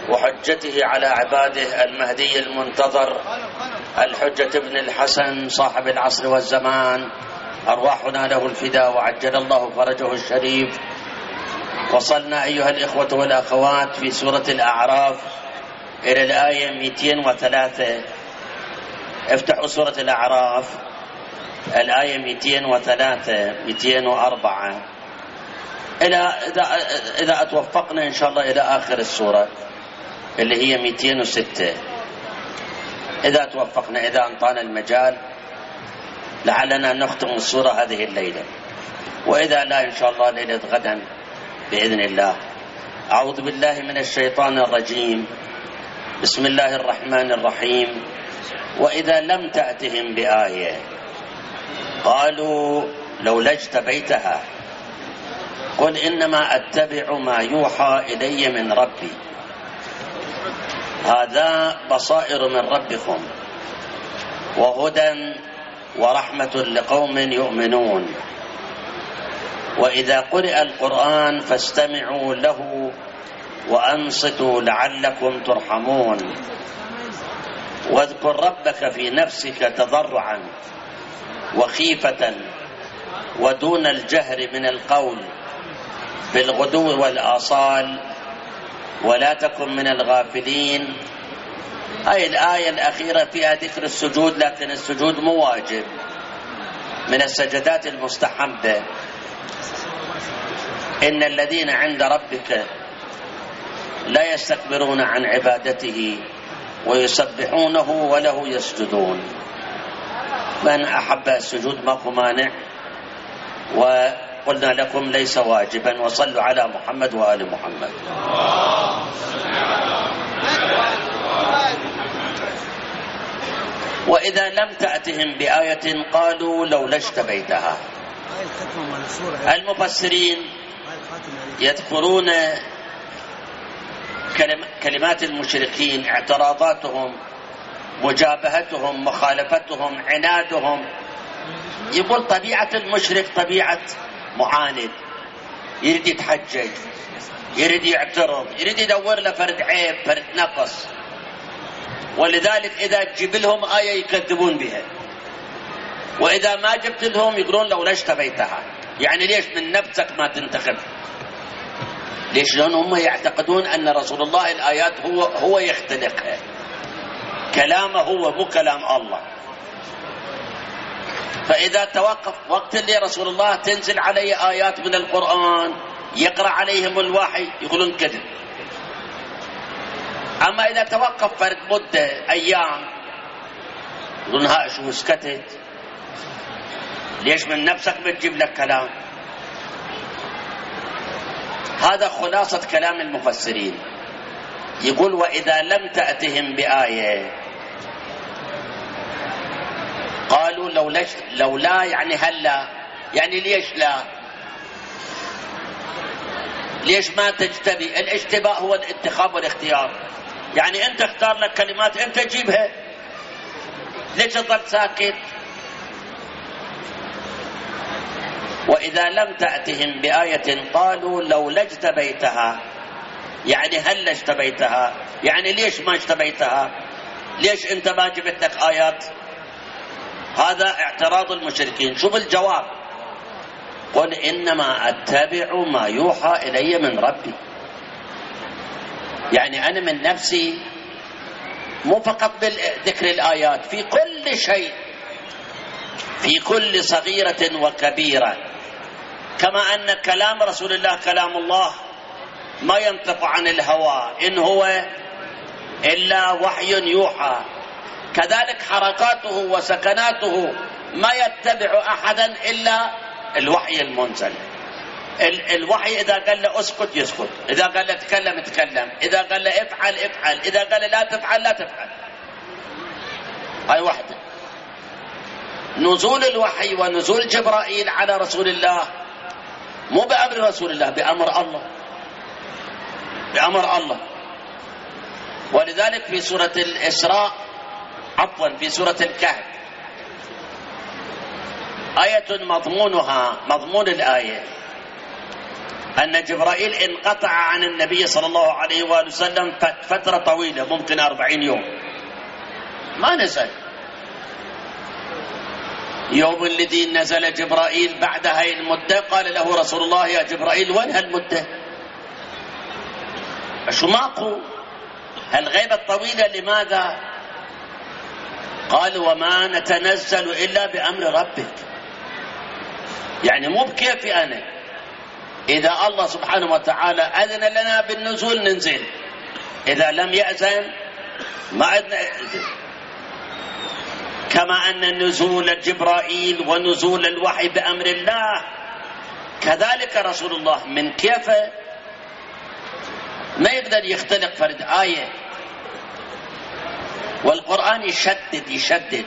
وحجته على عباده المهدي المنتظر الحجة ابن الحسن صاحب العصر والزمان، أرواحنا له الفداء وعجل الله فرجه الشريف. وصلنا أيها الإخوة والأخوات في سورة الأعراف إلى الآية 203. افتحوا سورة الأعراف الآية 203 204 إذا أتوفقنا إن شاء الله إلى آخر السورة اللي هي 206. إذا توفقنا، إذا أنطانا المجال، لعلنا نختم السورة هذه الليلة، وإذا لا إن شاء الله ليلة غدا بإذن الله. أعوذ بالله من الشيطان الرجيم. بسم الله الرحمن الرحيم. وإذا لم تأتهم بآية قالوا لولا اجتبيتها قل إنما أتبع ما يوحى إلي من ربي هذا بصائر من ربكم وهدى ورحمة لقوم يؤمنون. وإذا قرئ القرآن فاستمعوا له وأنصتوا لعلكم ترحمون. واذكر ربك في نفسك تضرعا وخيفة ودون الجهر من القول بالغدو والآصال ولا تكن من الغافلين. هاي الآية الأخيرة فيها ذكر السجود، لكن السجود مو واجب، من السجدات المستحبة. إن الذين عند ربك لا يستكبرون عن عبادته ويسبحونه وله يسجدون. من أحب السجود ماكو مانع، وقلنا لكم ليس واجبا. وصلوا على محمد وآل محمد. وإذا لم تأتهم بآية قالوا لولا اجتبيتها. المفسرين يذكرون كلمات المشركين، اعتراضاتهم، مجابهتهم، مخالفتهم، عنادهم. يقول طبيعة المشرك طبيعة معاند، يريد يتحجج، يريد يعترض، يريد يدور له فرد عيب، فرد نقص، ولذلك إذا تجيب لهم آية يكذبون بها، وإذا ما جبت لهم يقولون لولا اجتبيتها. يعني ليش من نفسك ما تنتخب؟ ليش؟ لأن هم يعتقدون أن رسول الله الآيات هو يختلقها، كلامه هو مو كلام الله. فإذا توقف وقت اللي رسول الله تنزل عليه آيات من القرآن يقرأ عليهم الوحي يقولون كذب. أما إذا توقف فرد مدة أيام يقولون ها شو سكتت؟ ليش من نفسك بتجيب لك كلام؟ هذا خلاصة كلام المفسرين. يقول وإذا لم تأتهم بآية قالوا لولا يعني هلا، يعني ليش لا؟ ليش ما تجتبي؟ الاجتباء هو الانتخاب والاختيار، يعني أنت اختار لك كلمات أنت جيبها، ليش تظل ساكت؟ وإذا لم تأتهم بآية قالوا لولا اجتبيتها، يعني هل اجتبيتها؟ يعني ليش ما اجتبيتها؟ ليش أنت ما جبت لك آيات؟ هذا اعتراض المشركين. شوف الجواب: قل إنما أتبع ما يوحى إلي من ربي. يعني أنا من نفسي، مو فقط بذكر الآيات، في كل شيء، في كل صغيرة وكبيرة. كما أن كلام رسول الله كلام الله ما ينطق عن الهوى، إن هو إلا وحي يوحى. كذلك حركاته وسكناته ما يتبع أحدا إلا الوحي المنزل. الوحي إذا قال له اسكت يسكت، إذا قال له تكلم تكلم، إذا قال له افعل افعل، إذا قال له لا تفعل لا تفعل. هاي وحده. نزول الوحي ونزول جبرائيل على رسول الله مو بأمر رسول الله، بأمر الله، بأمر الله. ولذلك في سورة الإسراء، عفوا في سورة الكهف، آية مضمونها، مضمون الآية أن جبرائيل انقطع عن النبي صلى الله عليه وآله وسلم فترة طويلة، ممكن 40 يوم ما نزل. يوم الذي نزل جبرائيل بعد هاي المدة قال له رسول الله: يا جبرائيل وين هالمدة؟ شو ماكو هالغيبة الطويلة لماذا؟ قال: وما نتنزل إلا بأمر ربك. يعني مو بكيفي أنا، إذا الله سبحانه وتعالى أذن لنا بالنزول ننزل، إذا لم يأذن ما عندنا إذن. كما أن نزول جبرائيل ونزول الوحي بأمر الله، كذلك رسول الله من كيفه ما يقدر يختلق فرد آية. والقرآن يشدد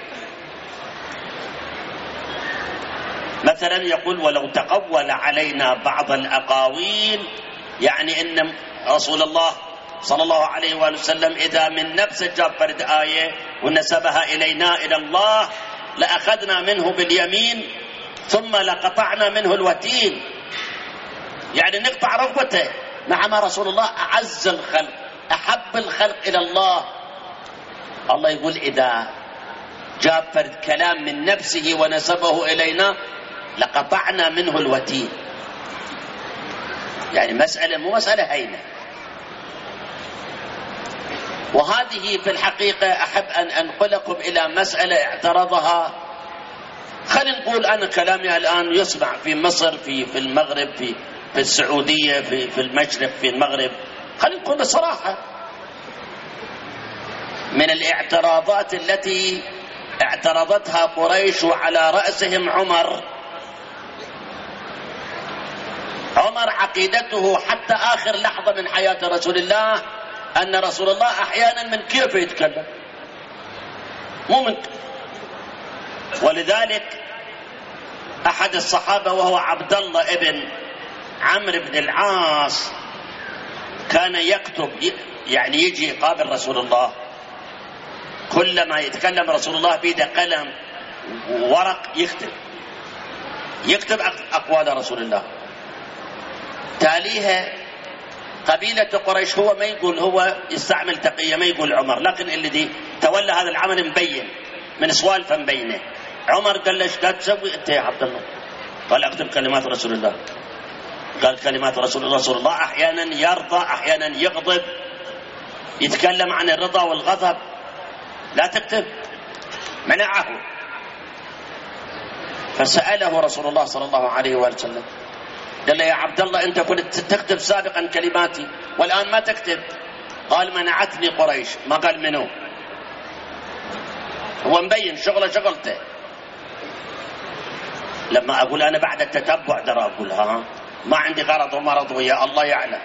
مثلا يقول: ولو تقول علينا بعض الأقاويل، يعني إن رسول الله صلى الله عليه وآله وسلم إذا من نفسه جاب فرد آية ونسبها إلينا إلى الله لأخذنا منه باليمين ثم لقطعنا منه الوتين، يعني نقطع رغبته. نعم رسول الله أعز الخلق أحب الخلق إلى الله. الله يقول إذا جاب فرد كلام من نفسه ونسبه إلينا لقطعنا منه الوتين. يعني مسألة مو مسألة هينة. وهذه في الحقيقة أحب أن أنقلكم إلى مسألة اعترضها. خلينا نقول أنا كلامي الآن يسمع في مصر، في المغرب، في السعودية، في المشرق، في المغرب. خلينا نقول بصراحة، من الاعتراضات التي اعترضتها قريش وعلى رأسهم عمر عقيدته حتى آخر لحظة من حياة رسول الله أن رسول الله أحيانا من كيف يتكلم مو من. ولذلك أحد الصحابة وهو عبد الله ابن عمرو بن العاص كان يكتب، يعني يجي يقابل رسول الله، كلما يتكلم رسول الله بيده قلم وورق يكتب أقوال رسول الله. تاليها قبيلة قريش هو ما يقول، هو يستعمل تقية ما يقول عمر، لكن اللي دي تولى هذا العمل مبين من سوالفه مبينه. عمر قال له: ايش قاعد تسوي انت يا عبد الله؟ قال: اكتب كلمات رسول الله. قال: كلمات رسول الله. رسول الله احيانا يرضى احيانا يغضب، يتكلم عن الرضا والغضب، لا تكتب. منعه. فسأله رسول الله صلى الله عليه وسلم قال له: يا عبد الله أنت كنت تكتب سابقا كلماتي والآن ما تكتب. قال: منعتني قريش. ما قال منو، هو مبين شغلته. لما أقول أنا بعد التتبع درى أقولها ما عندي غرض ومرض ويا الله يعلم.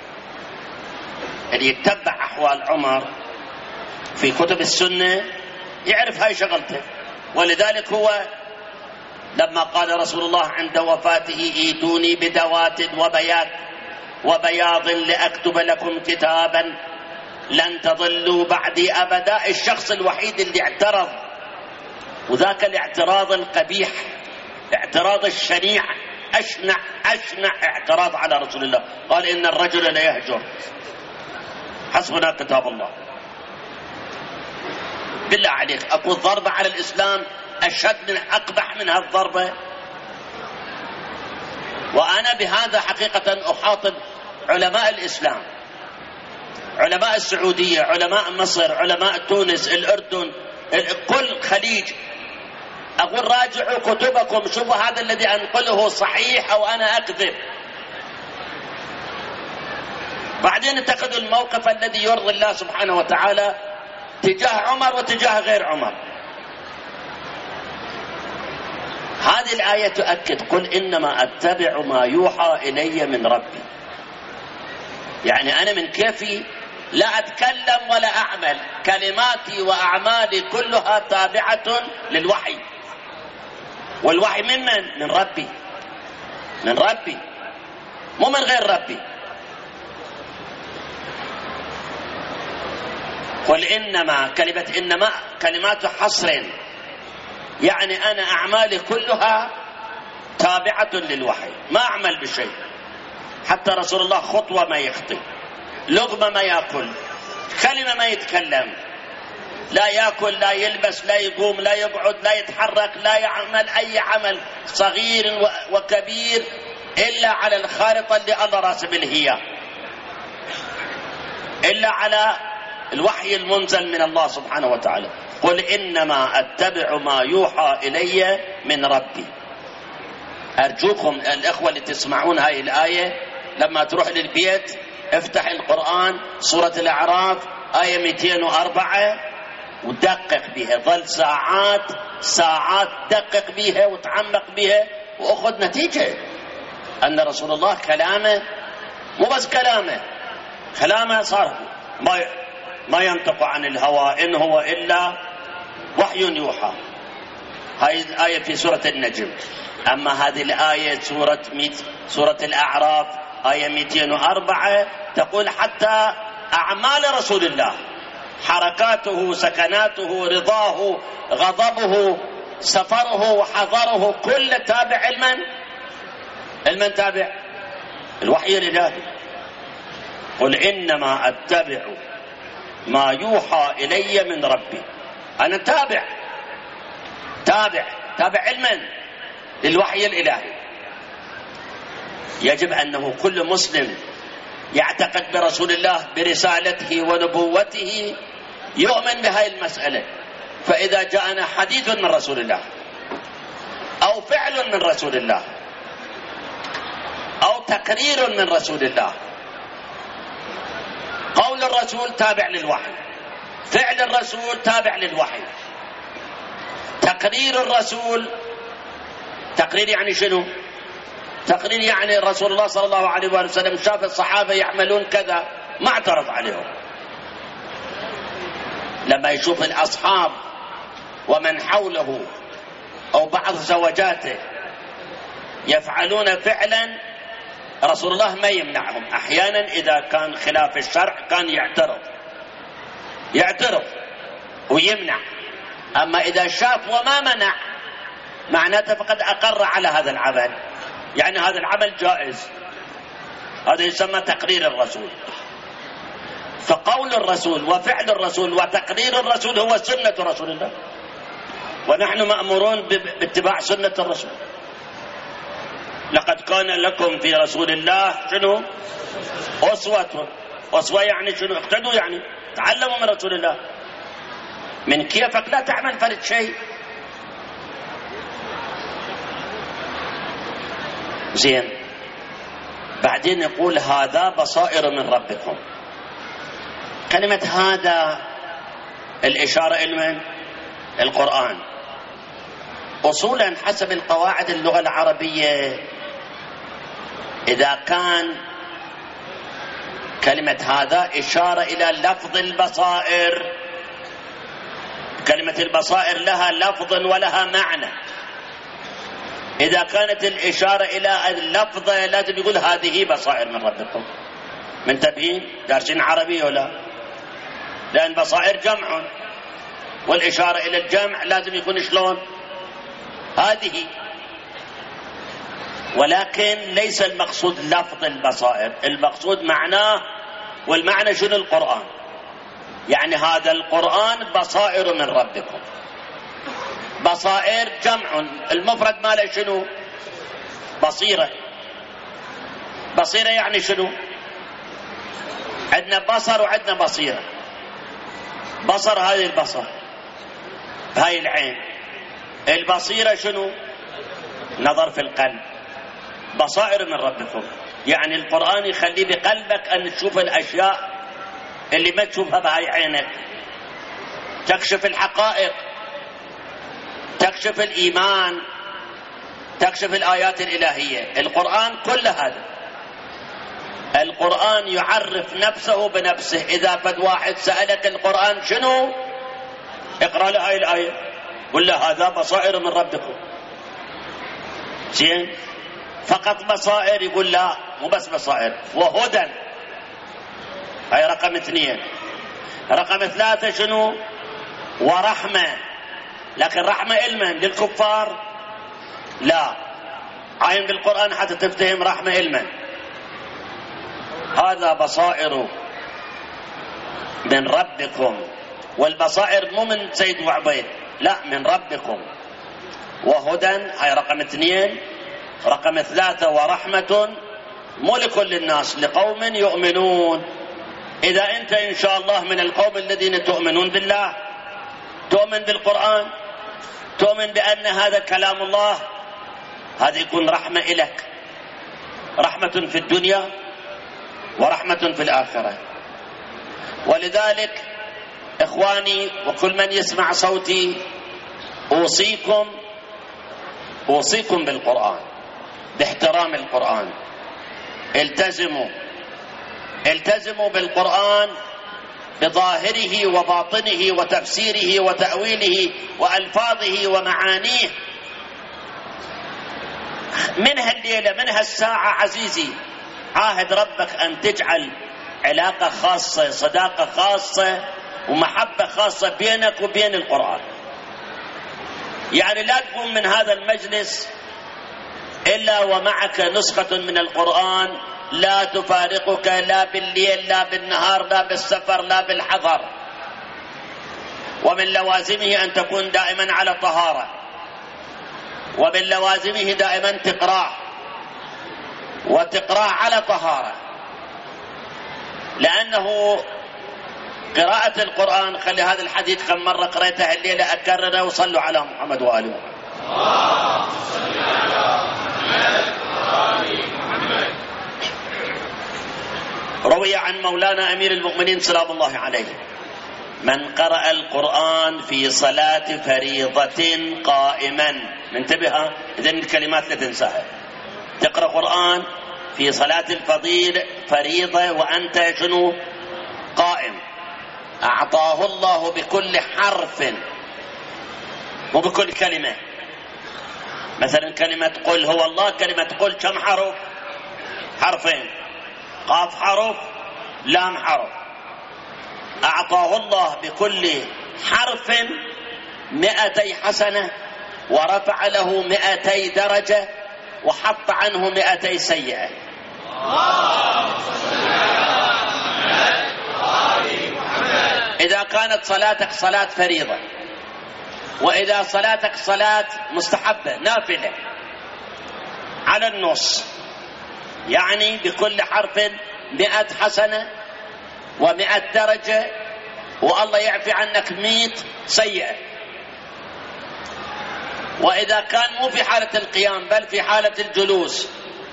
اللي يتبع أحوال عمر في كتب السنة يعرف هاي شغلته. ولذلك هو لما قال رسول الله عند وفاته: ايتوني بدوات وبياض لأكتب لكم كتابا لن تضلوا بعدي أبدا، الشخص الوحيد اللي اعترض، وذاك الاعتراض القبيح، اعتراض الشنيع، أشنع اعتراض على رسول الله، قال: إن الرجل لا يهجر، حسبنا كتاب الله. بالله عليك أكو ضربة على الإسلام أشد من أقبح من هالضربة؟ وأنا بهذا حقيقة أخاطب علماء الإسلام، علماء السعودية، علماء مصر، علماء تونس، الأردن، كل خليج. أقول: راجعوا كتبكم، شوفوا هذا الذي أنقله صحيح أو أنا أكذب. بعدين اتخذوا الموقف الذي يرضي الله سبحانه وتعالى تجاه عمر وتجاه غير عمر. هذه الآية تؤكد: قل إنما أتبع ما يوحى إلي من ربي. يعني أنا من كيفي لا أتكلم ولا أعمل، كلماتي وأعمالي كلها تابعة للوحي. والوحي من ربي، من ربي مو من غير ربي. قل إنما، كلمة إنما كلمات حصر، يعني أنا أعمالي كلها تابعة للوحي، ما أعمل بشيء. حتى رسول الله خطوة ما يخطي، لقمة ما يأكل، كلمة ما يتكلم، لا يأكل، لا يلبس، لا يقوم، لا يقعد، لا يتحرك، لا يعمل أي عمل صغير وكبير إلا على الخارطة اللي الله راسم هي، إلا على الوحي المنزل من الله سبحانه وتعالى. قل إنما أتبع ما يوحى إلي من ربي. أرجوكم الإخوة اللي تسمعون هاي الآية لما تروح للبيت افتح القرآن سورة الأعراف آية 204 ودقق بها، ظل ساعات دقق بها وتعمق بها وأخذ نتيجة أن رسول الله كلامه مو بس كلامه صار ما ينطق عن الهوى إن هو إلا وحي يوحى. هاي الآية في سورة النجم. أما هذه الآية سورة الأعراف آية 204 تقول حتى أعمال رسول الله، حركاته، سكناته، رضاه، غضبه، سفره وحضره، كل تابع المن تابع الوحي الإلهي. قل إنما أتبع ما يوحى إلي من ربي. أنا تابع علما للوحي الإلهي. يجب أنه كل مسلم يعتقد برسول الله برسالته ونبوته يؤمن بهذه المسألة. فإذا جاءنا حديث من رسول الله أو فعل من رسول الله أو تقرير من رسول الله، قول الرسول تابع للوحي، فعل الرسول تابع للوحي، تقرير الرسول، تقرير يعني شنو؟ تقرير يعني رسول الله صلى الله عليه وسلم شاف الصحابة يعملون كذا ما اعترض عليهم. لما يشوف الأصحاب ومن حوله أو بعض زوجاته يفعلون فعلا رسول الله ما يمنعهم. أحيانا إذا كان خلاف الشرع كان يعترض ويمنع. أما إذا شاف وما منع معناته فقد أقر على هذا العمل، يعني هذا العمل جائز. هذا يسمى تقرير الرسول. فقول الرسول وفعل الرسول وتقرير الرسول هو سنة رسول الله، ونحن مأمورون باتباع سنة الرسول. لقد كان لكم في رسول الله شنو؟ أسوة يعني شنو؟ اقتدوا، يعني تعلموا من رسول الله. من كيفك لا تعمل فرد شيء. زين، بعدين يقول هذا بصائر من ربكم. كلمة هذا الإشارة إلى القرآن. أصولا حسب القواعد اللغة العربية إذا كان كلمة هذا إشارة إلى لفظ البصائر، كلمة البصائر لها لفظ ولها معنى. إذا كانت الإشارة إلى اللفظ لازم يقول هذه بصائر من ربكم. منتبهين؟ دارسين عربي ولا؟ لأن بصائر جمع، والإشارة إلى الجمع لازم يكون شلون؟ هذه. ولكن ليس المقصود لفظ البصائر، المقصود معناه، والمعنى شنو؟ القرآن. يعني هذا القرآن بصائر من ربكم. بصائر جمع، المفرد ماله شنو؟ بصيرة. بصيرة يعني شنو؟ عندنا بصر وعندنا بصيرة. بصر هذه البصر، هاي العين. البصيرة شنو؟ نظر في القلب. بصائر من ربكم يعني القرآن يخلي بقلبك أن تشوف الأشياء اللي ما تشوفها بهاي عينك، تكشف الحقائق، تكشف الإيمان، تكشف الآيات الإلهية. القرآن كل هذا. القرآن يعرف نفسه بنفسه. إذا فد واحد سألك القرآن شنو؟ اقرأ له هاي الآية، قل له هذا بصائر من ربكم. زين؟ فقط بصائر؟ يقول لا، مو بس بصائر، وهدى. هاي رقم 2. رقم 3 شنو؟ ورحمة. لكن رحمة علما للكفار؟ لا، عاين بالقرآن حتى تفتهم رحمة علما. هذا بصائر من ربكم، والبصائر مو من سيد وعبيد، لا، من ربكم. وهدى هاي رقم 2. رقم 3 ورحمة مو لكل الناس، لقوم يؤمنون. إذا أنت إن شاء الله من القوم الذين تؤمنون بالله، تؤمن بالقرآن، تؤمن بأن هذا كلام الله، هذا يكون رحمة إلك، رحمة في الدنيا ورحمة في الآخرة. ولذلك إخواني وكل من يسمع صوتي، أوصيكم بالقرآن، باحترام القرآن. التزموا بالقرآن بظاهره وباطنه وتفسيره وتأويله وألفاظه ومعانيه. منها الليلة، منها الساعة عزيزي، عاهد ربك أن تجعل علاقة خاصة، صداقة خاصة ومحبة خاصة بينك وبين القرآن. يعني لا تقوم من هذا المجلس إلا ومعك نسخة من القرآن لا تفارقك، لا بالليل لا بالنهار لا بالسفر لا بالحضر. ومن لوازمه أن تكون دائما على طهارة، ومن لوازمه دائما تقرأ، وتقرأ على طهارة، لأنه قراءة القرآن، خلي هذا الحديث كم مرة قرأته الليلة أكرره، وصلوا على محمد وآل محمد. روي عن مولانا أمير المؤمنين سلام الله عليه: من قرأ القرآن في صلاة فريضة قائما، انتبه، إذن الكلمات لا تنساها، تقرأ قرآن في صلاة الفضيل فريضة وأنت شنو؟ قائم، أعطاه الله بكل حرف، مو بكل كلمة. مثلا كلمة قل هو الله، كلمة قل كم حرف؟ حرفين، قاف حرف، لام حرف. أعطاه الله بكل حرف 200 حسنة، ورفع له 200 درجة، وحط عنه 200 سيئة. إذا كانت صلاتك صلاة فريضة، وإذا صلاتك صلاة مستحبة نافلة على النص، يعني بكل حرف 100 حسنة و100 درجة، والله يعفي عنك 100 سيئة. وإذا كان مو في حالة القيام بل في حالة الجلوس،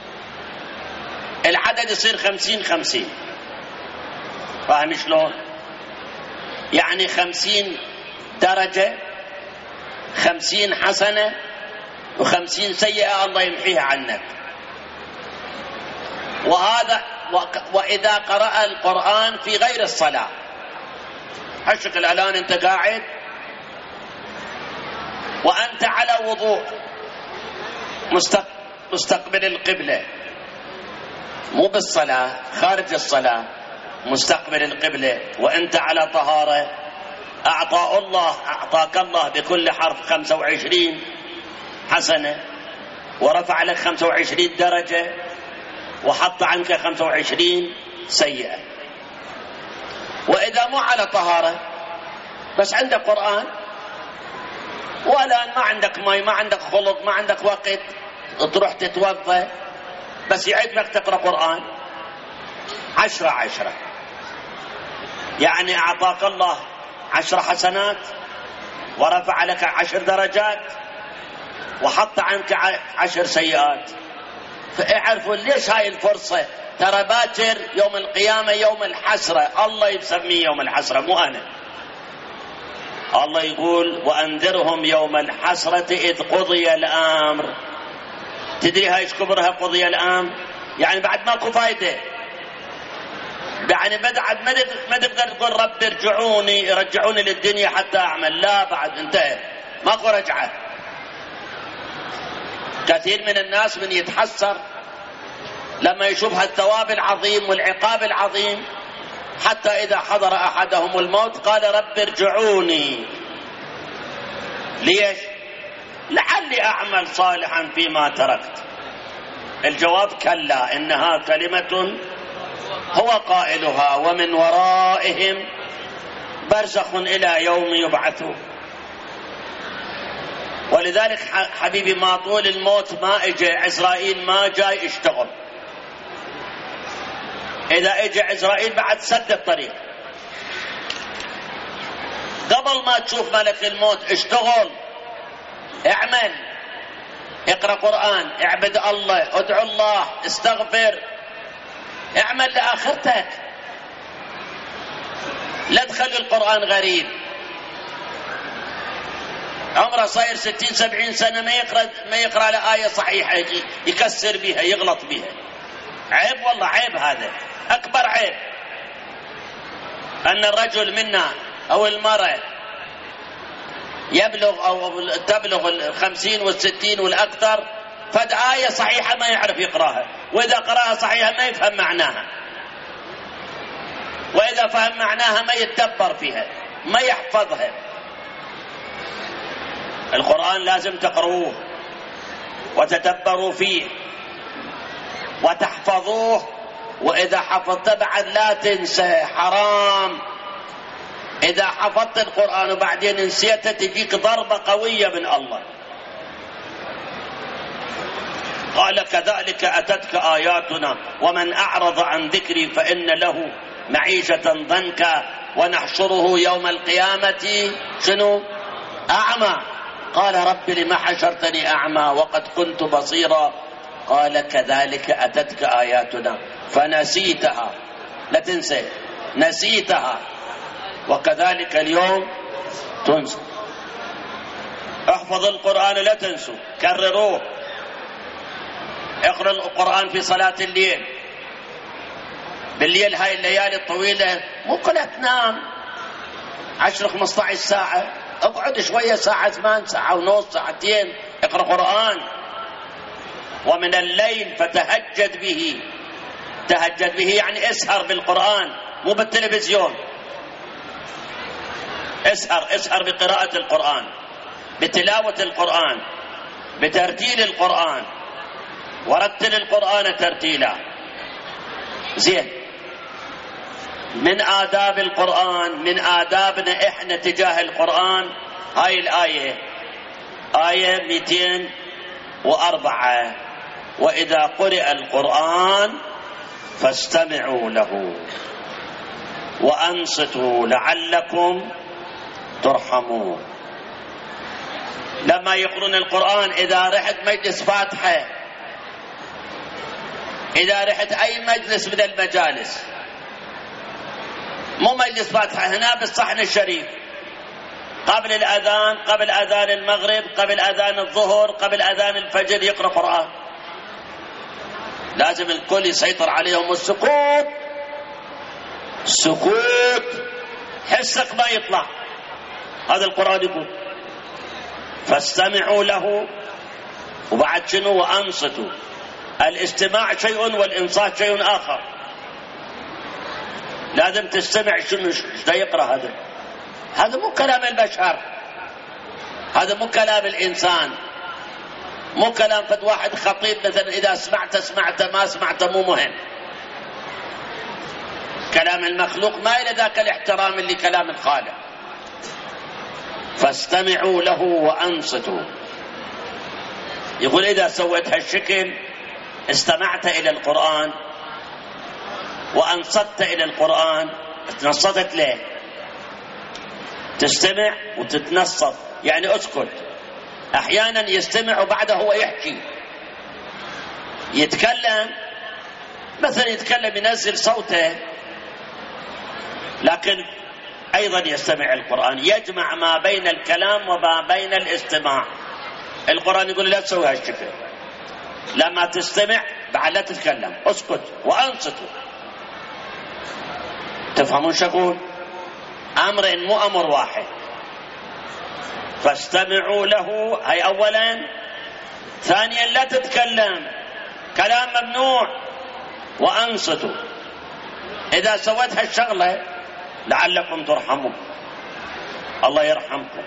العدد يصير 50-50. فاهم شلون؟ يعني 50 درجة، 50 حسنة و50 سيئة الله يمحيها عنك. وهذا وإذا قرأ القرآن في غير الصلاة، هالشكل الآن أنت قاعد وأنت على وضوء مستقبل القبلة، مو بالصلاة، خارج الصلاة، مستقبل القبلة وأنت على طهارة، أعطاك الله بكل حرف 25 حسنة، ورفع لك 25 درجة، وحط عنك 25 سيئة. وإذا مو على طهارة بس عندك قرآن، ولا ما عندك ماء، ما عندك خلق، ما عندك وقت تروح تتوضى، بس يعجبك تقرأ قرآن، 10 يعني أعطاك الله 10 حسنات، ورفع لك 10 درجات، وحط عنك 10 سيئات. فاعرفوا ليش هاي الفرصة، ترى باكر يوم القيامة يوم الحسرة، الله يسميه يوم الحسرة مو أنا. الله يقول: وأنذرهم يوم الحسرة إذ قضي الأمر. تدري هاي ايش كبرها قضي الأمر؟ يعني بعد ماكو فايدة، يعني بعد ما تقدر تقول رب رجعوني للدنيا حتى أعمل، لا، بعد انتهى، ماكو رجعة. كثير من الناس من يتحسر لما يشوف الثواب العظيم والعقاب العظيم، حتى إذا حضر أحدهم الموت قال رب ارجعوني. ليش؟ لعلي أعمل صالحا فيما تركت. الجواب: كلا، إنها كلمة هو قائلها ومن ورائهم برزخ إلى يوم يبعثون. ولذلك حبيبي ما طول الموت ما اجى عزرائيل ما جاي اشتغل. إذا اجى عزرائيل بعد سد الطريق. قبل ما تشوف ملك الموت اشتغل، اعمل، اقرأ قرآن، اعبد الله، ادعو الله، استغفر، اعمل لآخرتك. لا تخلي القرآن غريب. عمره صاير 60-70 سنة ما يقرأ لآية صحيحة، يكسر بها، يغلط بها. عيب والله، عيب، هذا أكبر عيب. أن الرجل منا أو المرأة يبلغ أو تبلغ 50 و60 والأكثر فد آية صحيحة ما يعرف يقرأها، وإذا قرأها صحيحة ما يفهم معناها، وإذا فهم معناها ما يتدبر فيها، ما يحفظها. القرآن لازم تقرؤوه وتدبروا فيه وتحفظوه، وإذا حفظت بعد لا تنسى، حرام. إذا حفظت القرآن وبعدين نسيته تجيك ضربة قوية من الله. قال كذلك أتتك آياتنا ومن أعرض عن ذكري فإن له معيشة ضنكا ونحشره يوم القيامة شنو؟ أعمى. قال رب لما حشرتني أعمى وقد كنت بصيرا. قال كذلك أتتك آياتنا فنسيتها، لا تنسى، نسيتها، وكذلك اليوم تنسى. احفظ القرآن لا تنسوا، كرروه. اقرأ القرآن في صلاة الليل. بالليل هاي الليالي الطويلة مو كلها تنام 10-15 ساعة، اقعد شوية، ساعة 8 ساعة ونص، ساعتين، اقرأ قرآن. ومن الليل فتهجد به. تهجد به يعني اسهر بالقرآن، مو بالتلفزيون. اسهر بقراءة القرآن، بتلاوة القرآن، بترتيل القرآن. ورتل القرآن ترتيلا. زين. من آداب القرآن، من آدابنا إحنا تجاه القرآن هاي الآية، آية 204: وإذا قرئ القرآن فاستمعوا له وأنصتوا لعلكم ترحمون. لما يقرون القرآن، إذا رحت مجلس فاتحة، إذا رحت أي مجلس من المجالس، مو مجلس فاتحة، هنا بالصحن الشريف، قبل الأذان، قبل أذان المغرب، قبل أذان الظهر، قبل أذان الفجر يقرأ قرآن. لازم الكل يسيطر عليهم السكوت. سكوت، حسك ما يطلع. هذا القرآن يقول فاستمعوا له، وبعد شنو؟ وأنصتوا. الاستماع شيء والإنصات شيء آخر. لازم تستمع. شنو يقرأ هذا مو كلام البشر، هذا مو كلام الإنسان، مو كلام فد واحد خطيب مثلا إذا سمعت ما سمعت مو مهم. كلام المخلوق ما إلى ذاك الاحترام اللي كلام الخالق. فاستمعوا له وأنصتوا. يقول إذا سويت هالشكل، استمعت إلى القرآن وأنصت إلى القرآن. تنصتت ليه؟ تستمع وتتنصت يعني اسكت. أحيانا يستمع وبعده هو يحكي، يتكلم، مثلا يتكلم ينزل صوته، لكن أيضا يستمع القرآن، يجمع ما بين الكلام وما بين الاستماع. القرآن يقول لا تسوي هالشكل، لما تستمع بعد لا تتكلم، اسكت وأنصتوا. تفهمون شو أقول؟ أمر مو أمر واحد. فاستمعوا له، هي أولا. ثانيا لا تتكلم، كلام ممنوع. وأنصتوا. إذا سويت هالشغلة لعلكم ترحمون، الله يرحمكم.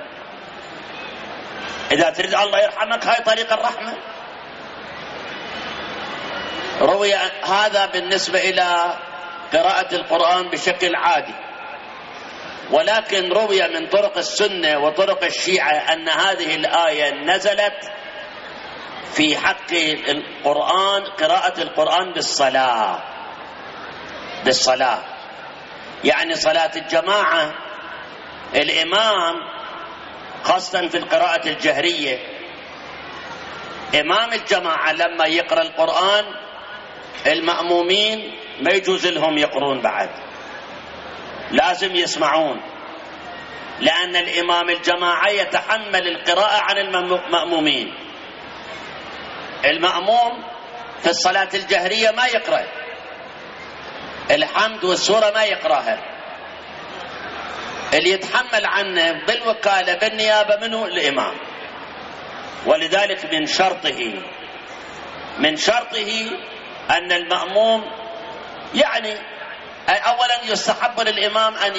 إذا تريد الله يرحمك، هاي طريق الرحمة. روي هذا بالنسبة إلى قراءة القرآن بشكل عادي، ولكن روي من طرق السنة وطرق الشيعة أن هذه الآية نزلت في حق القرآن، قراءة القرآن بالصلاة، يعني صلاة الجماعة الإمام خاصة في القراءة الجهرية، إمام الجماعة لما يقرأ القرآن المأمومين ما يجوز لهم يقرون بعد، لازم يسمعون، لأن الإمام الجماعة يتحمل القراءة عن المأمومين. المأموم في الصلاة الجهرية ما يقرأ الحمد والسورة، ما يقرأها، اللي يتحمل عنه بالوكالة بالنيابة منه الإمام. ولذلك من شرطه أن المأموم، يعني أولا يستحب للإمام أن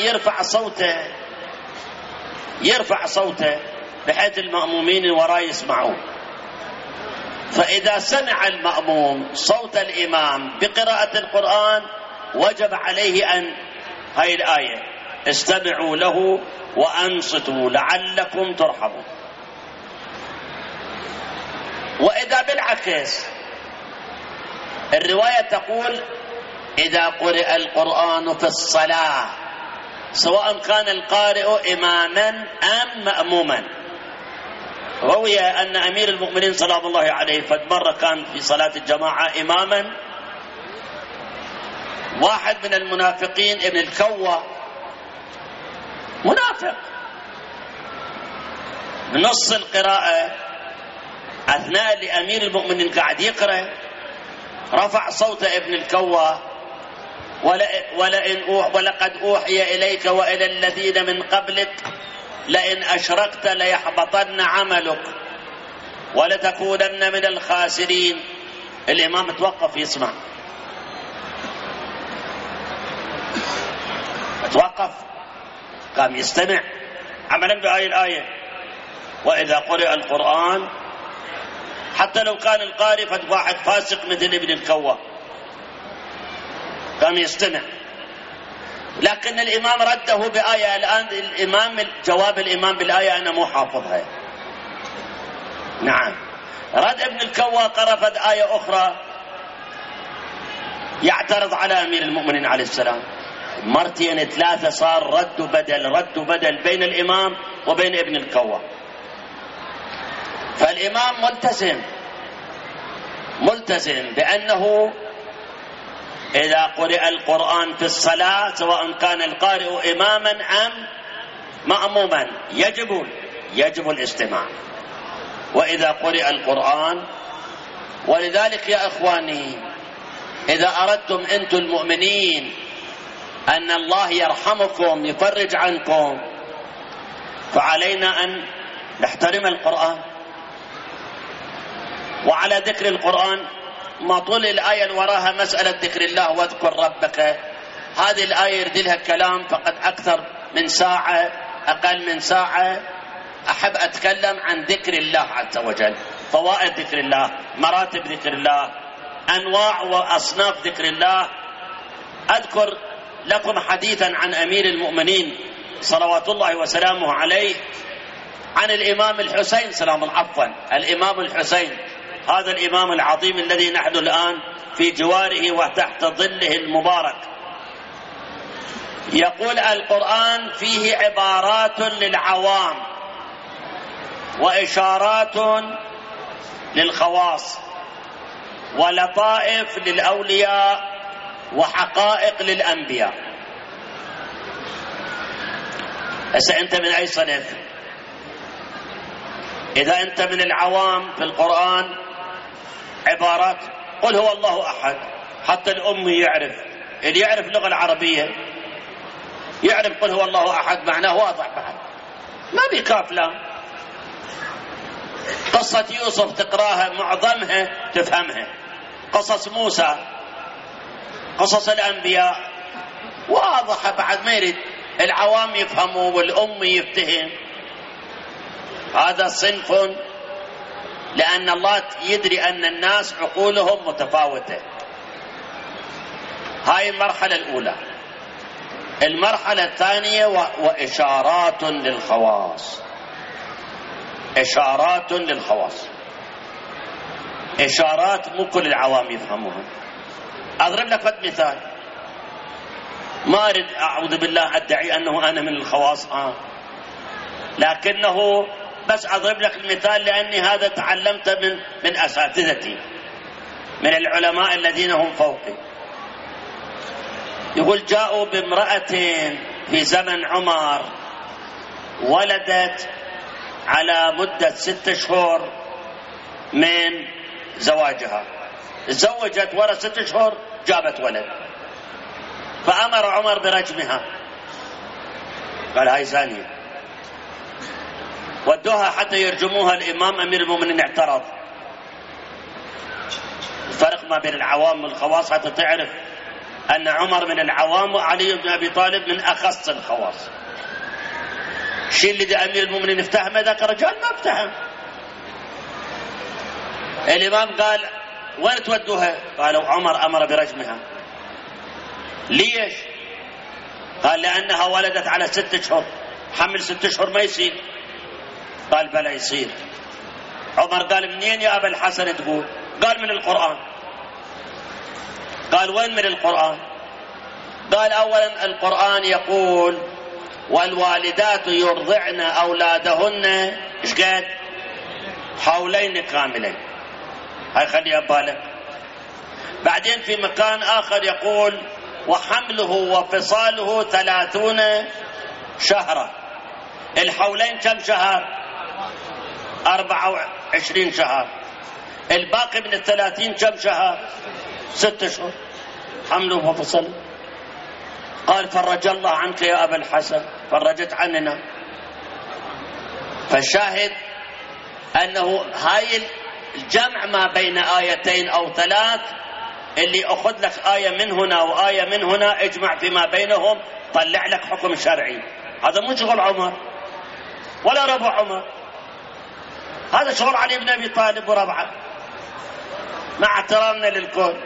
يرفع صوته بحيث المأمومين وراء يسمعون. فإذا سمع المأموم صوت الإمام بقراءة القرآن وجب عليه أن هاي الآية استمعوا له وأنصتوا لعلكم ترحمون. وإذا بالعكس الرواية تقول إذا قرئ القرآن في الصلاة سواء كان القارئ إماما أم مأموما. روي أن أمير المؤمنين سلام الله عليه فمرة كان في صلاة الجماعة إماما، واحد من المنافقين ابن الكوى منافق بنص القراءة أثناء لأمير المؤمنين قاعد يقرأ رفع صوت ابن الكوى ولقد أوحي إليك وإلى الذين من قبلك لئن أشركت ليحبطن عملك ولتكونن من الخاسرين. الإمام توقف يسمع، توقف قام يستمع عملا بهذه الآية. وإذا قرئ القرآن حتى لو كان القارئ واحد فاسق مثل ابن الكوى قام يستمع، لكن الإمام رده بآية. الآن جواب الإمام بالآية أنا مو حافظها. نعم، رد ابن الكوى قرفت آية أخرى يعترض على أمير المؤمنين عليه السلام. مرتين ثلاثة صار رد بدل بين الإمام وبين ابن الكوى. فالإمام ملتزم بأنه إذا قرئ القرآن في الصلاة سواء كان القارئ إماما أم مأموما يجب الاستماع. وإذا قرئ القرآن، ولذلك يا إخواني إذا أردتم أنتم المؤمنين أن الله يرحمكم يفرج عنكم فعلينا أن نحترم القرآن. وعلى ذكر القرآن ما طول الآية اللي وراها مسألة ذكر الله واذكر ربك، هذه الآية يرد لها كلام فقد أكثر من ساعة أقل من ساعة. أحب أتكلم عن ذكر الله عز وجل، فوائد ذكر الله، مراتب ذكر الله، أنواع وأصناف ذكر الله. أذكر لكم حديثا عن أمير المؤمنين صلوات الله وسلامه عليه عن الإمام الحسين الإمام الحسين، هذا الإمام العظيم الذي نحن الآن في جواره وتحت ظله المبارك. يقول القرآن فيه عبارات للعوام وإشارات للخواص ولطائف للأولياء وحقائق للأنبياء. هسه أنت من أي صنف؟ إذا أنت من العوام في القرآن عبارات قل هو الله أحد، حتى الأمي يعرف، اللي يعرف اللغة العربية يعرف قل هو الله أحد معناه واضح بعد، ما بيكاف لا. قصة يوسف تقراها معظمها تفهمها، قصص موسى، قصص الأنبياء واضحة بعد، ما يريد العوام يفهموا والأم يفتهم. هذا صنف لأن الله يدري أن الناس عقولهم متفاوتة. هاي المرحلة الأولى. المرحلة الثانية وإشارات للخواص. إشارات للخواص، إشارات مو كل العوام يفهموها. أضرب لك مثال، ما أريد أعوذ بالله أدعي أنه أنا من الخواص لكنه بس أضرب لك المثال لأني هذا تعلمت من أساتذتي، من العلماء الذين هم فوقي. يقول جاءوا بامرأة في زمن عمر ولدت على مدة 6 أشهر من زواجها، تزوجت ورا 6 أشهر جابت ولد، فأمر عمر برجمها، قال هاي زانية، ودوها حتى يرجموها. الإمام أمير المؤمنين اعترض. الفرق ما بين العوام والخواص حتى تعرف أن عمر من العوام وعلي بن أبي طالب من أخص الخواص. الشيء اللي أمير المؤمنين افتهمه ذاك الرجال ما افتهم. الإمام قال وين تودوها؟ قالوا عمر أمر برجمها. ليش؟ قال لأنها ولدت على 6 أشهر، حمل 6 أشهر ما يصير. قال بلى يصير. عمر قال منين يا أبا الحسن تقول؟ قال من القرآن. قال وين من القرآن؟ قال أولا القرآن يقول والوالدات يرضعن أولادهن إيش قال؟ حولين كاملين. هاي خليها ببالك. بعدين في مكان آخر يقول وحمله وفصاله 30 شهرا. الحولين كم شهر؟ 24 شهر. الباقي من 30 كم شهر؟ 6 أشهر. حمله وفصاله. قال فرج الله عنك يا أبا الحسن. فرجت عننا. فالشاهد أنه هاي الجمع ما بين آيتين أو 3 اللي أخذ لك آية من هنا وآية من هنا اجمع فيما بينهم طلع لك حكم شرعي. هذا مو شغل عمر ولا ربع عمر، هذا شغل علي بن أبي طالب وربعه، مع احترامنا للكل.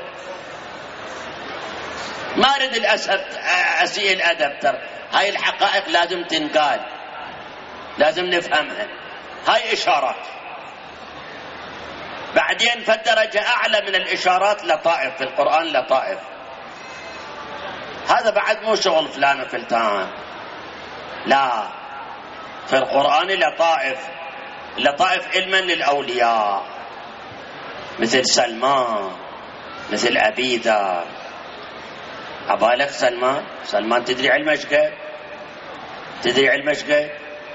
ما أريد الأسف أسيء الأدب، ترى هاي الحقائق لازم تنقال، لازم نفهمها. هاي إشارات. بعدين فالدرجة أعلى من الإشارات لطائف في القرآن، لطائف. هذا بعد مو شغل فلان وفلتان، لا، في القرآن لطائف. لطائف علما للأولياء مثل سلمان، مثل عبيدة. عبالك سلمان تدري علمه ايش قال؟ تدري علمه ايش قال؟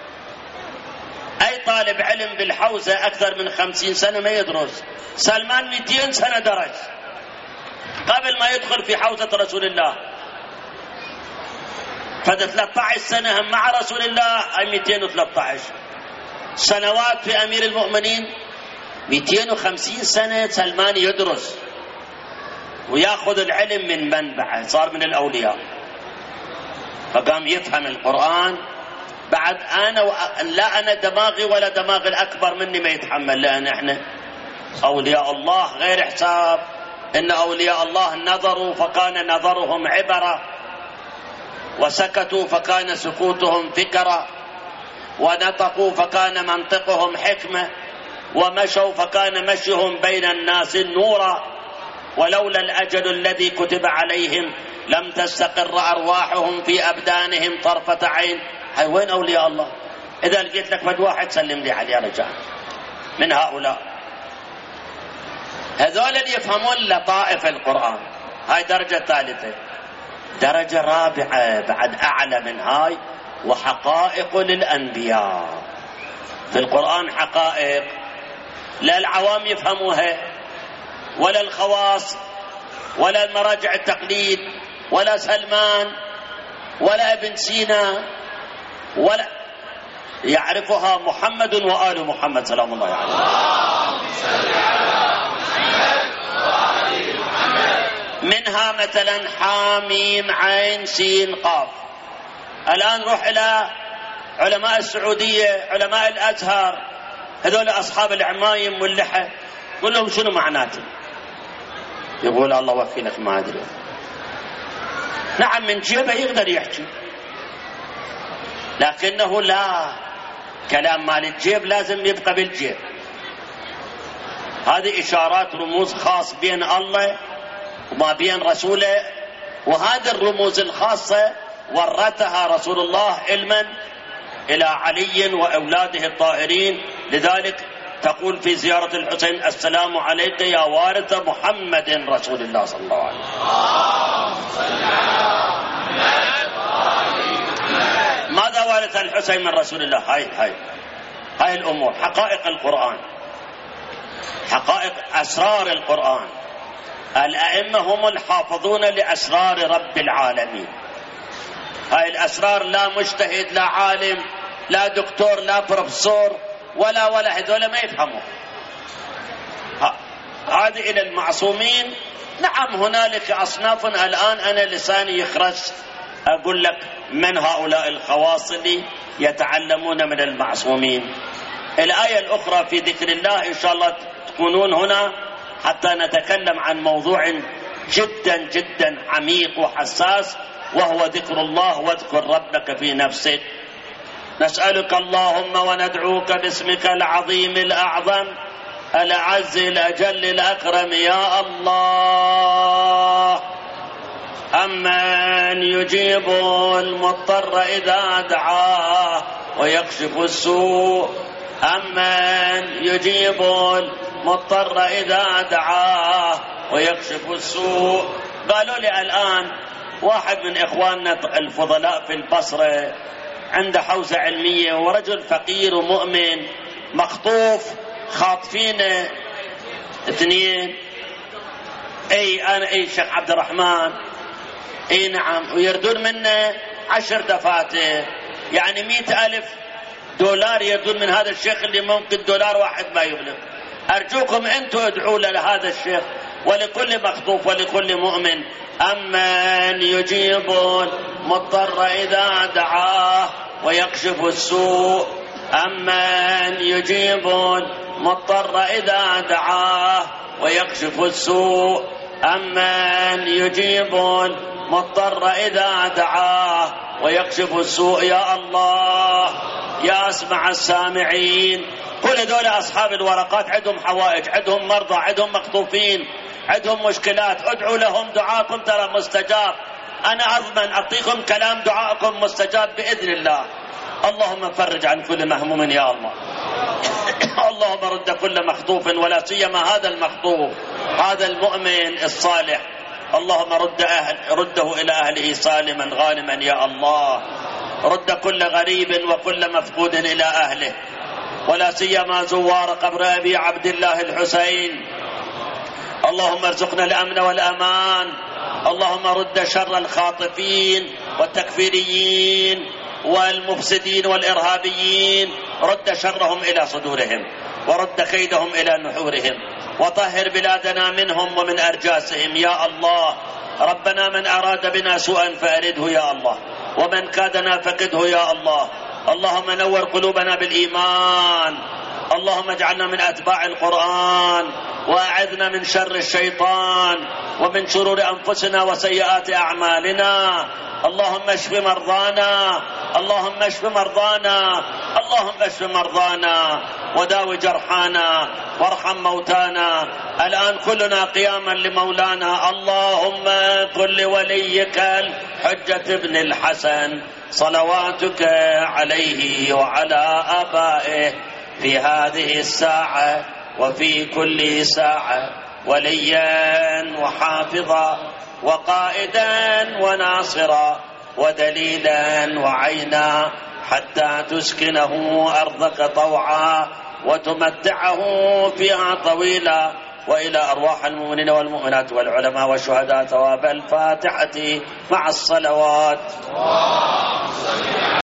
أي طالب علم بالحوزة أكثر من 50 سنة ما يدرس. سلمان 200 سنة درس قبل ما يدخل في حوزة رسول الله. فده 13 سنة هم مع رسول الله، أي 213 سنوات في أمير المؤمنين. 250 سنة سلمان يدرس ويأخذ العلم من منبعه، صار من الأولياء. فقام يفهم القرآن. بعد لا أنا دماغي ولا دماغ الأكبر مني ما يتحمل، لأن احنا أولياء الله غير حساب. إن أولياء الله نظروا فكان نظرهم عبرة، وسكتوا فكان سكوتهم فكرة، ونطقوا فكان منطقهم حكمة، ومشوا فكان مشيهم بين الناس نورا، ولولا الأجل الذي كتب عليهم لم تستقر أرواحهم في أبدانهم طرفة عين. هاي وين أولياء الله؟ إذا لقيت لك فد واحد سلم لي عليه رجال من هؤلاء. هذول اللي يفهمون لطائف القرآن. هاي درجة ثالثة. درجة رابعة بعد أعلى من هاي، وحقائق للأنبياء. في القرآن حقائق لا العوام يفهموها ولا الخواص ولا المراجع التقليد ولا سلمان ولا ابن سينا، ولا يعرفها محمد وآل محمد سلام الله عليه. منها مثلا حاميم عين سين قاف. الآن روح إلى علماء السعودية، علماء الأزهر، هذول أصحاب العمايم واللحى، قل لهم شنو معناته؟ يقول الله وكيلك ما أدري. نعم من جيبه يقدر يحكي، لكنه لا، كلام مال الجيب لازم يبقى بالجيب. هذه إشارات رموز خاص بين الله وما بين رسوله، وهذه الرموز الخاصة ورثها رسول الله علما إلى علي وأولاده الطاهرين. لذلك تقول في زيارة الحسين: السلام عليك يا وارث محمد رسول الله صلى الله عليه وسلم. ماذا وارث الحسين من رسول الله؟ هاي الأمور، حقائق القرآن، حقائق أسرار القرآن. الأئمة هم الحافظون لأسرار رب العالمين. هاي الأسرار لا مجتهد، لا عالم، لا دكتور، لا بروفيسور ولا هذول ما يفهموا. هذه إلى المعصومين. نعم هنالك أصناف الآن أنا لساني يخرج أقول لك من هؤلاء الخواص اللي يتعلمون من المعصومين. الآية الأخرى في ذكر الله إن شاء الله تكونون هنا حتى نتكلم عن موضوع جدا جدا عميق وحساس، وهو ذكر الله: واذكر ربك في نفسك. نسألك اللهم وندعوك باسمك العظيم الأعظم الأعز الأجل الأكرم يا الله، أمن يجيب المضطر إذا دعاه ويكشف السوء، أمن يجيب المضطر إذا دعاه ويكشف السوء. قالوا لي الآن واحد من إخواننا الفضلاء في البصرة عنده حوزة علمية ورجل فقير ومؤمن مخطوف، خاطفين 2. أنا شيخ عبد الرحمن، نعم، ويردون منه 10 دفاتر، يعني 100,000 دولار يردون من هذا الشيخ اللي ممكن $1 واحد ما يبلغ. أرجوكم أنتم ادعوا لهذا الشيخ ولكل مخطوف ولكل مؤمن: أمن يجيب المضطر إذا دعاه ويكشف السوء، أمن يجيب المضطر إذا دعاه ويكشف السوء، أمن يجيب المضطر إذا دعاه ويكشف السوء. يا الله يا أسمع السامعين، كل هذول أصحاب الورقات عندهم حوائج، عندهم مرضى، عندهم مخطوفين، عندهم مشكلات، ادعوا لهم، دعاءكم ترى مستجاب. أنا أضمن أعطيكم كلام دعاءكم مستجاب بإذن الله. اللهم فرج عن كل مهموم يا الله. اللهم رد كل مخطوف، ولا سيما هذا المخطوف، هذا المؤمن الصالح. اللهم رده إلى أهله سالما غانما يا الله. رد كل غريب وكل مفقود إلى أهله، ولا سيما زوار قبر أبي عبد الله الحسين. اللهم ارزقنا الأمن والأمان. اللهم رد شر الخاطفين والتكفيريين والمفسدين والإرهابيين، رد شرهم إلى صدورهم ورد كيدهم إلى نحورهم، وطهر بلادنا منهم ومن أرجاسهم يا الله. ربنا من أراد بنا سوءا فأرده يا الله، ومن كادنا فقده يا الله. اللهم نور قلوبنا بالإيمان. اللهم اجعلنا من أتباع القرآن، وأعذنا من شر الشيطان ومن شرور أنفسنا وسيئات أعمالنا. اللهم اشف مرضانا، اللهم اشف مرضانا، اللهم اشف مرضانا، وداو جرحانا، وارحم موتانا. الآن كلنا قياما لمولانا. اللهم كن لوليك الحجة بن الحسن صلواتك عليه وعلى آبائه في هذه الساعة وفي كل ساعة وليا وحافظا وقائدا وناصرا ودليلا وعينا، حتى تسكنه أرضك طوعا وتمتعه فيها طويلا. وإلى أرواح المؤمنين والمؤمنات والعلماء والشهداء ثواب الفاتحة مع الصلوات.